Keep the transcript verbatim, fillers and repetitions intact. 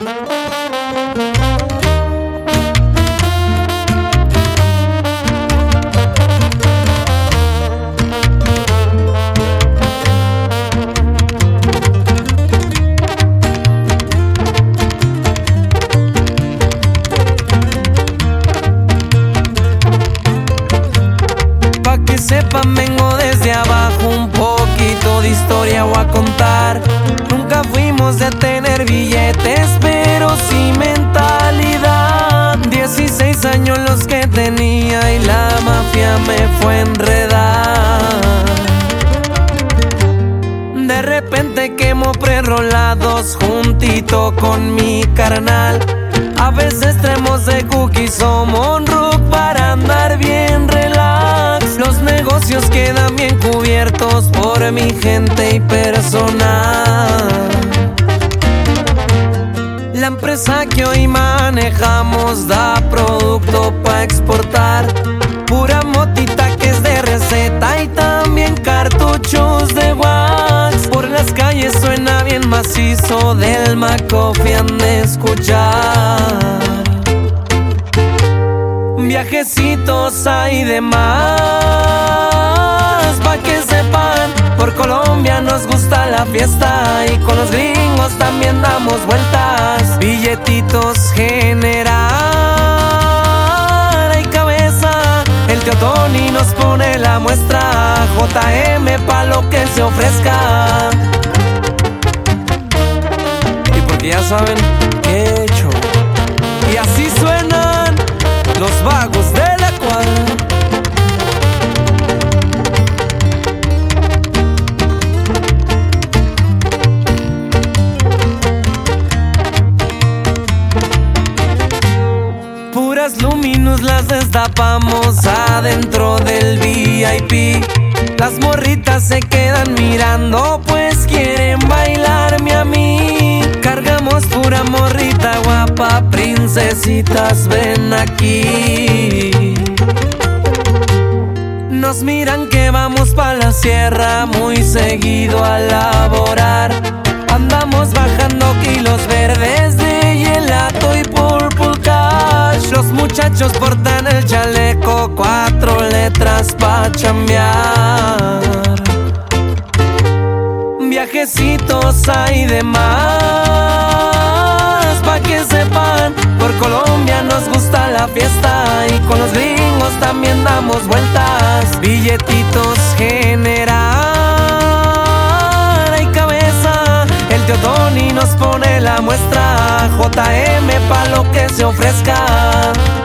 Sepan, vengo desde abajo, un poquito de historia voy a contar. Nunca fuimos de tener billetes, pero sí mentalidad. Dieciséis años los que tenía y la mafia me fue a enredar. De repente quemo prerrolados juntito con mi carnal. A veces traemos de cookies o Monrook para andar bien relax. Los negocios quedan bien cubiertos por mi gente y personal. La empresa que hoy manejamos da producto pa' exportar. Pura motita que es de receta y también cartuchos de wax. Por las calles suena bien macizo, del Macofi han de escuchar. Viajecitos hay de más, pa' que sepan, por Colombia nos gusta la fiesta y con los gringos también damos vueltas. Billetitos general, hay cabeza, el tío Tony nos pone la muestra. J M pa' lo que se ofrezca. Y porque ya saben qué he hecho. Y así suenan los vagos de la cuadra. Puras Luminous las destapamos adentro del V I P. Las morritas se quedan mirando, pues quieren bailarme a mí. Cargamos pura morrita guapa, princesitas ven aquí. Nos miran que vamos pa' la sierra muy seguido a laborar. Andamos bajando kilos verdes de gelato y purple cash. Los muchachos portan el chaleco, cuatro letras pa' chambear. Viajecitos hay de más, pa' que sepan, por Colombia nos gusta la fiesta y con los gringos también damos vueltas. Billetitos general, hay cabeza, el tío Tony nos pone la muestra. J M pa' lo que se ofrezca.